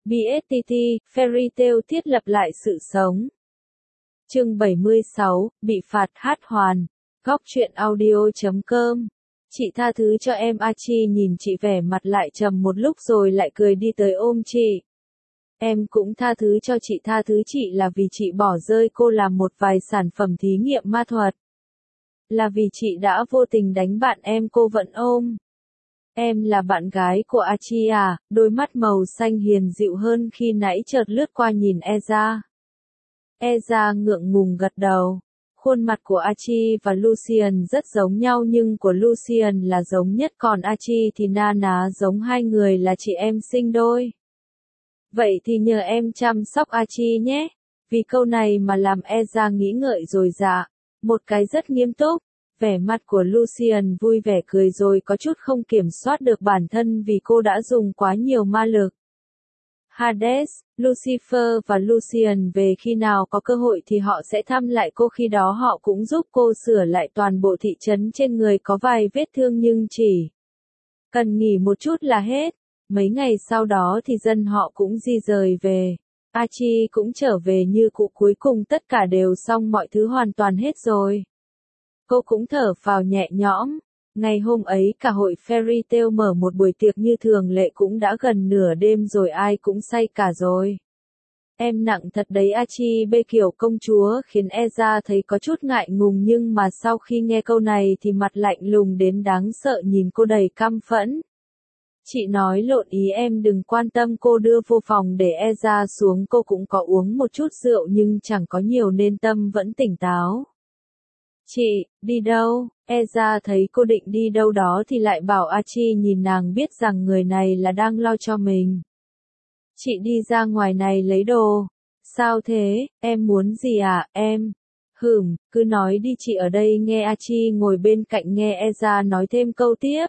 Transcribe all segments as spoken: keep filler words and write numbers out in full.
bê ét tê tê, Fairy Tail thiết lập lại sự sống. Chương bảy mươi sáu, bị phạt hát hoàn. Góc truyện audio chấm com. Chị tha thứ cho em. Archie nhìn chị vẻ mặt lại trầm một lúc rồi lại cười đi tới ôm chị. Em cũng tha thứ cho chị. Tha thứ chị là vì chị bỏ rơi cô làm một vài sản phẩm thí nghiệm ma thuật. Là vì chị đã vô tình đánh bạn em. Cô vẫn ôm. Em là bạn gái của Archie à? Đôi mắt màu xanh hiền dịu hơn khi nãy chợt lướt qua nhìn Eza. Eza ngượng ngùng gật đầu. Khuôn mặt của Archie và Lucien rất giống nhau nhưng của Lucien là giống nhất còn Archie thì na ná giống hai người là chị em sinh đôi. Vậy thì nhờ em chăm sóc Archie nhé. Vì câu này mà làm Eza nghĩ ngợi rồi dạ. Một cái rất nghiêm túc. Vẻ mặt của Lucien vui vẻ cười rồi có chút không kiểm soát được bản thân vì cô đã dùng quá nhiều ma lực. Hades, Lucifer và Lucien về khi nào có cơ hội thì họ sẽ thăm lại cô, khi đó họ cũng giúp cô sửa lại toàn bộ thị trấn trên người có vài vết thương nhưng chỉ cần nghỉ một chút là hết. Mấy ngày sau đó thì dân họ cũng di rời về. Archie cũng trở về như cũ, cuối cùng tất cả đều xong, mọi thứ hoàn toàn hết rồi. Cô cũng thở phào nhẹ nhõm. Ngày hôm ấy cả hội Fairy Tail mở một buổi tiệc như thường lệ, cũng đã gần nửa đêm rồi, ai cũng say cả rồi. Em nặng thật đấy. Archie bê kiểu công chúa khiến Eza thấy có chút ngại ngùng nhưng mà sau khi nghe câu này thì mặt lạnh lùng đến đáng sợ nhìn cô đầy căm phẫn. Chị nói lộn ý, em đừng quan tâm. Cô đưa vô phòng để Eza xuống. Cô cũng có uống một chút rượu nhưng chẳng có nhiều nên tâm vẫn tỉnh táo. Chị, đi đâu? Eza thấy cô định đi đâu đó thì lại bảo Archie nhìn nàng biết rằng người này là đang lo cho mình. Chị đi ra ngoài này lấy đồ. Sao thế, em muốn gì à, em? Hửm, cứ nói đi chị ở đây nghe. Archie ngồi bên cạnh nghe Eza nói thêm câu tiếp.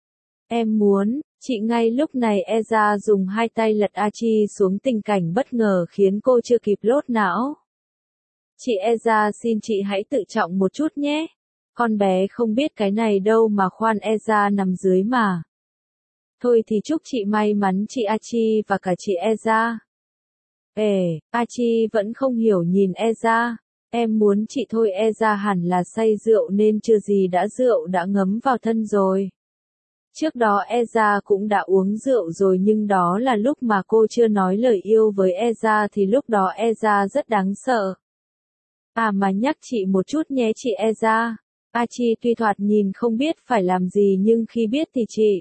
Em muốn, chị. Ngay lúc này Eza dùng hai tay lật Archie xuống, tình cảnh bất ngờ khiến cô chưa kịp lốt não. Chị Eza xin chị hãy tự trọng một chút nhé. Con bé không biết cái này đâu mà. Khoan, Eza nằm dưới mà. Thôi thì chúc chị may mắn chị Archie và cả chị Eza. Ê, Archie vẫn không hiểu nhìn Eza. Em muốn chị thôi. Eza hẳn là say rượu nên chưa gì đã rượu đã ngấm vào thân rồi. Trước đó Eza cũng đã uống rượu rồi nhưng đó là lúc mà cô chưa nói lời yêu với Eza thì lúc đó Eza rất đáng sợ. À mà nhắc chị một chút nhé chị Eza. Archie tuy thoạt nhìn không biết phải làm gì nhưng khi biết thì chị.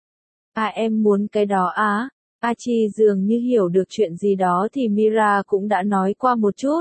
À em muốn cái đó á. Archie dường như hiểu được chuyện gì đó thì Mira cũng đã nói qua một chút.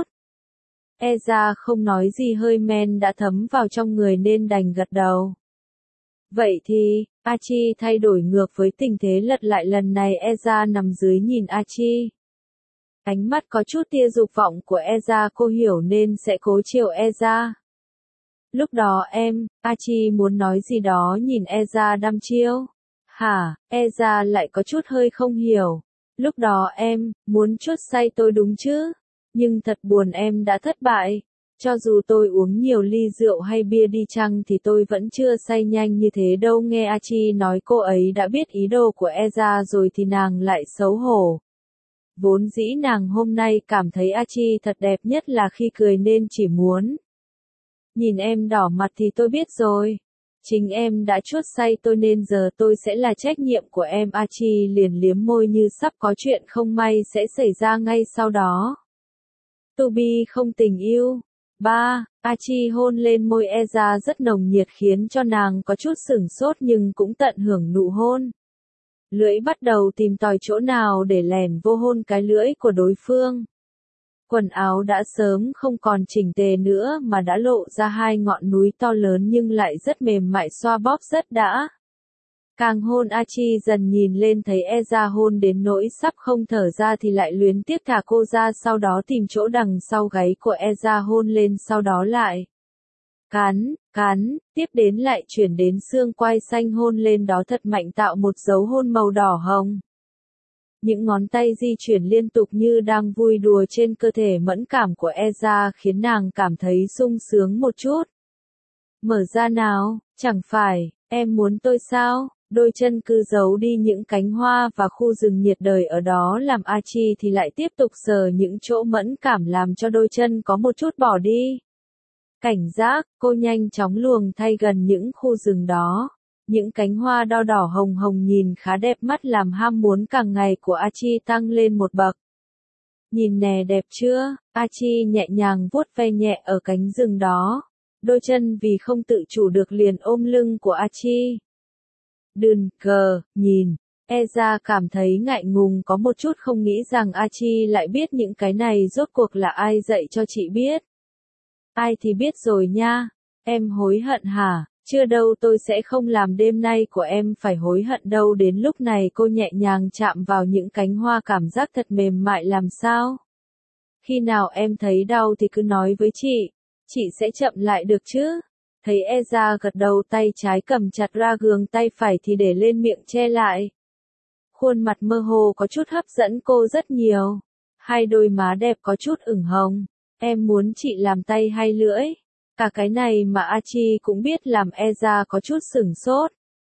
Eza không nói gì, hơi men đã thấm vào trong người nên đành gật đầu. Vậy thì, Archie thay đổi ngược với tình thế lật lại, lần này Eza nằm dưới nhìn Archie. Ánh mắt có chút tia dục vọng của Eza, cô hiểu nên sẽ cố chiều Eza. Lúc đó em, Archie muốn nói gì đó nhìn Eza đăm chiêu. Hả, Eza lại có chút hơi không hiểu. Lúc đó em, muốn chút say tôi đúng chứ? Nhưng thật buồn em đã thất bại. Cho dù tôi uống nhiều ly rượu hay bia đi chăng thì tôi vẫn chưa say nhanh như thế đâu. Nghe Archie nói cô ấy đã biết ý đồ của Eza rồi thì nàng lại xấu hổ. Vốn dĩ nàng hôm nay cảm thấy Archie thật đẹp nhất là khi cười nên chỉ muốn nhìn em đỏ mặt thì tôi biết rồi. Chính em đã chuốt say tôi nên giờ tôi sẽ là trách nhiệm của em. Archie liền liếm môi như sắp có chuyện không may sẽ xảy ra ngay sau đó. To be không tình yêu. Ba, Archie hôn lên môi Eza rất nồng nhiệt khiến cho nàng có chút sửng sốt nhưng cũng tận hưởng nụ hôn. Lưỡi bắt đầu tìm tòi chỗ nào để lèn vô hôn cái lưỡi của đối phương. Quần áo đã sớm không còn chỉnh tề nữa mà đã lộ ra hai ngọn núi to lớn nhưng lại rất mềm mại, xoa bóp rất đã. Càng hôn Archie dần nhìn lên thấy Eza hôn đến nỗi sắp không thở ra thì lại luyến tiếc thả cô ra, sau đó tìm chỗ đằng sau gáy của Eza hôn lên, sau đó lại cắn, cắn, tiếp đến lại chuyển đến xương quai xanh hôn lên đó thật mạnh, tạo một dấu hôn màu đỏ hồng. Những ngón tay di chuyển liên tục như đang vui đùa trên cơ thể mẫn cảm của Eza khiến nàng cảm thấy sung sướng một chút. Mở ra nào, chẳng phải, em muốn tôi sao? Đôi chân cứ giấu đi những cánh hoa và khu rừng nhiệt đới ở đó làm Archie thì lại tiếp tục sờ những chỗ mẫn cảm làm cho đôi chân có một chút bỏ đi. Cảnh giác, cô nhanh chóng luồng thay gần những khu rừng đó. Những cánh hoa đo đỏ hồng hồng nhìn khá đẹp mắt làm ham muốn càng ngày của Archie tăng lên một bậc. Nhìn nè đẹp chưa? Archie nhẹ nhàng vuốt ve nhẹ ở cánh rừng đó. Đôi chân vì không tự chủ được liền ôm lưng của Archie. Đừng cờ, nhìn. Ezra cảm thấy ngại ngùng có một chút không nghĩ rằng Archie lại biết những cái này rốt cuộc là ai dạy cho chị biết. Ai thì biết rồi nha. Em hối hận hả? Chưa đâu, tôi sẽ không làm đêm nay của em phải hối hận đâu. Đến lúc này cô nhẹ nhàng chạm vào những cánh hoa, cảm giác thật mềm mại làm sao. Khi nào em thấy đau thì cứ nói với chị. Chị sẽ chậm lại được chứ. Thấy Ezra gật đầu, tay trái cầm chặt ra gương, tay phải thì để lên miệng che lại. Khuôn mặt mơ hồ có chút hấp dẫn cô rất nhiều. Hai đôi má đẹp có chút ửng hồng. Em muốn chị làm tay hay lưỡi? Cả cái này mà Archie cũng biết làm Ezra có chút sửng sốt.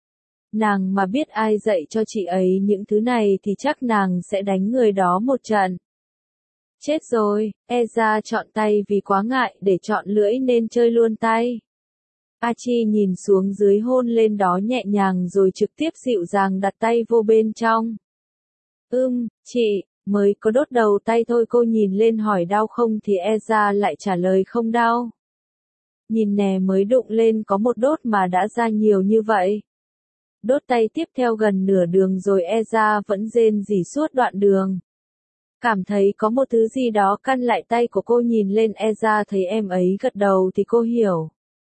Nàng mà biết ai dạy cho chị ấy những thứ này thì chắc nàng sẽ đánh người đó một trận. Chết rồi, Ezra chọn tay vì quá ngại để chọn lưỡi nên chơi luôn tay. Archie nhìn xuống dưới hôn lên đó nhẹ nhàng rồi trực tiếp dịu dàng đặt tay vô bên trong. Ưm, chị, mới có đốt đầu tay thôi. Cô nhìn lên hỏi đau không thì Ezra lại trả lời không đau. Nhìn nè, mới đụng lên có một đốt mà đã ra nhiều như vậy. Đốt tay tiếp theo gần nửa đường rồi Ezra vẫn rên rỉ suốt đoạn đường. Cảm thấy có một thứ gì đó căn lại tay của cô. Nhìn lên Ezra thấy em ấy gật đầu thì cô hiểu.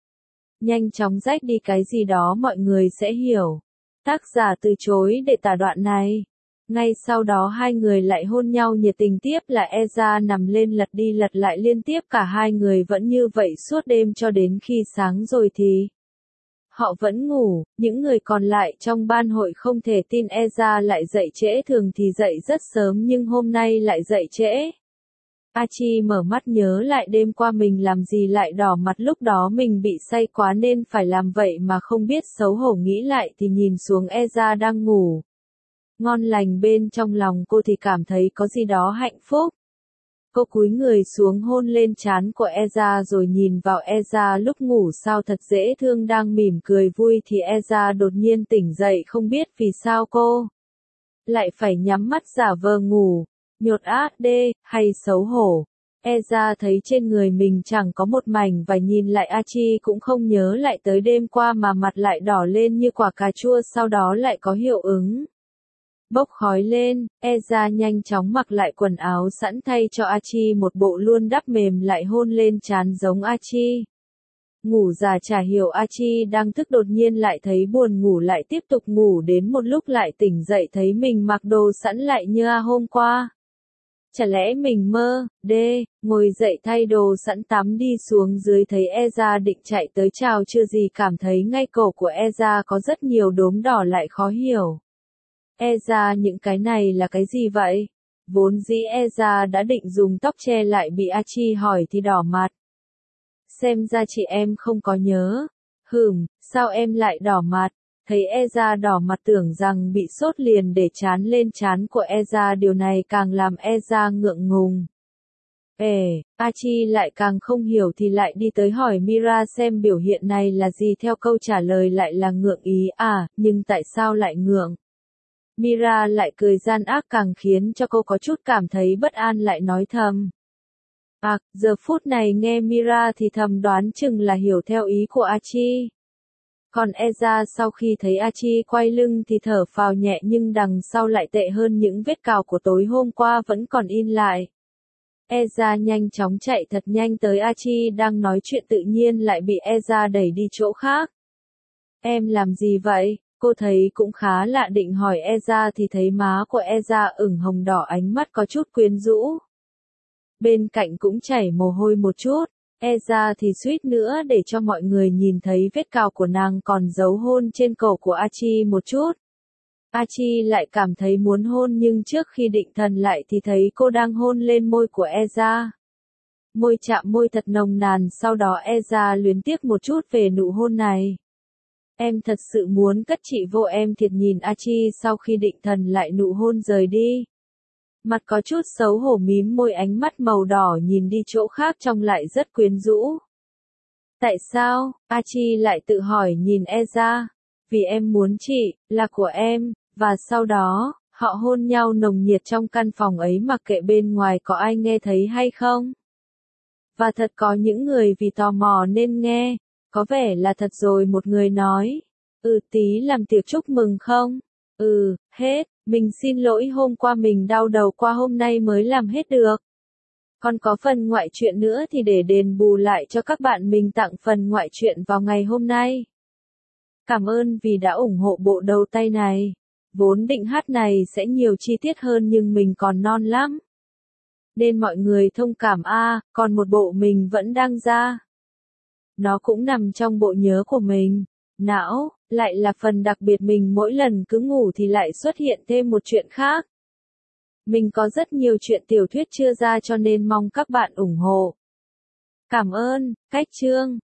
Nhanh chóng rách đi cái gì đó mọi người sẽ hiểu. Tác giả từ chối để tả đoạn này. Ngay sau đó hai người lại hôn nhau nhiệt tình, tiếp là Ezra nằm lên lật đi lật lại liên tiếp. Cả hai người vẫn như vậy suốt đêm cho đến khi sáng rồi thì họ vẫn ngủ. Những người còn lại trong ban hội không thể tin Ezra lại dậy trễ, thường thì dậy rất sớm nhưng hôm nay lại dậy trễ. Archie mở mắt nhớ lại đêm qua mình làm gì lại đỏ mặt, lúc đó mình bị say quá nên phải làm vậy mà không biết xấu hổ. Nghĩ lại thì nhìn xuống Ezra đang ngủ ngon lành, bên trong lòng cô thì cảm thấy có gì đó hạnh phúc. Cô cúi người xuống hôn lên trán của Ezra rồi nhìn vào Ezra lúc ngủ sao thật dễ thương, đang mỉm cười vui thì Ezra đột nhiên tỉnh dậy, không biết vì sao cô lại phải nhắm mắt giả vờ ngủ. Nhột ác đê, hay xấu hổ. Ezra thấy trên người mình chẳng có một mảnh vải, nhìn lại Archie cũng không nhớ lại tới đêm qua mà mặt lại đỏ lên như quả cà chua, sau đó lại có hiệu ứng bốc khói lên. Ezra nhanh chóng mặc lại quần áo sẵn thay cho Archie một bộ luôn đắp mềm lại hôn lên trán giống Archie. Ngủ già chả hiểu Archie đang thức đột nhiên lại thấy buồn ngủ, lại tiếp tục ngủ đến một lúc lại tỉnh dậy thấy mình mặc đồ sẵn lại như hôm qua. Chả lẽ mình mơ? Đê, ngồi dậy thay đồ sẵn tắm đi xuống dưới thấy Ezra định chạy tới chào chưa gì cảm thấy ngay cổ của Ezra có rất nhiều đốm đỏ lại khó hiểu. Ezra, những cái này là cái gì vậy? Vốn dĩ Ezra đã định dùng tóc che lại bị Archie hỏi thì đỏ mặt. Xem ra chị em không có nhớ. Hừm, sao em lại đỏ mặt? Thấy Ezra đỏ mặt tưởng rằng bị sốt liền để trán lên trán của Ezra, điều này càng làm Ezra ngượng ngùng. Ê, Archie lại càng không hiểu thì lại đi tới hỏi Mira xem biểu hiện này là gì, theo câu trả lời lại là ngượng ý. À, nhưng tại sao lại ngượng? Mira lại cười gian ác càng khiến cho cô có chút cảm thấy bất an, lại nói thầm. À, giờ phút này nghe Mira thì thầm đoán chừng là hiểu theo ý của Archie. Còn Ezra sau khi thấy Archie quay lưng thì thở phào nhẹ, nhưng đằng sau lại tệ hơn, những vết cào của tối hôm qua vẫn còn in lại. Ezra nhanh chóng chạy thật nhanh tới Archie đang nói chuyện, tự nhiên lại bị Ezra đẩy đi chỗ khác. Em làm gì vậy? Cô thấy cũng khá lạ, định hỏi Ezra thì thấy má của Ezra ửng hồng đỏ, ánh mắt có chút quyến rũ. Bên cạnh cũng chảy mồ hôi một chút. Ezra thì suýt nữa để cho mọi người nhìn thấy vết cào của nàng còn dấu hôn trên cổ của Archie một chút. Archie lại cảm thấy muốn hôn nhưng trước khi định thần lại thì thấy cô đang hôn lên môi của Ezra. Môi chạm môi thật nồng nàn, sau đó Ezra luyến tiếc một chút về nụ hôn này. Em thật sự muốn cất chị vô, em thiệt nhìn A Chi sau khi định thần lại nụ hôn rời đi. Mặt có chút xấu hổ mím môi, ánh mắt màu đỏ nhìn đi chỗ khác trông lại rất quyến rũ. Tại sao? A Chi lại tự hỏi nhìn Eza. Vì em muốn chị, là của em, và sau đó, họ hôn nhau nồng nhiệt trong căn phòng ấy mặc kệ bên ngoài có ai nghe thấy hay không. Và thật có những người vì tò mò nên nghe, có vẻ là thật rồi. Một người nói, ừ tí làm tiệc chúc mừng không? Ừ, hết, mình xin lỗi hôm qua mình đau đầu qua hôm nay mới làm hết được. Còn có phần ngoại truyện nữa thì để đền bù lại cho các bạn, mình tặng phần ngoại truyện vào ngày hôm nay. Cảm ơn vì đã ủng hộ bộ đầu tay này. Vốn định hát này sẽ nhiều chi tiết hơn nhưng mình còn non lắm. Nên mọi người thông cảm a, à, còn một bộ mình vẫn đang ra. Nó cũng nằm trong bộ nhớ của mình. Não, lại là phần đặc biệt, mình mỗi lần cứ ngủ thì lại xuất hiện thêm một chuyện khác. Mình có rất nhiều chuyện tiểu thuyết chưa ra cho nên mong các bạn ủng hộ. Cảm ơn, cách chương.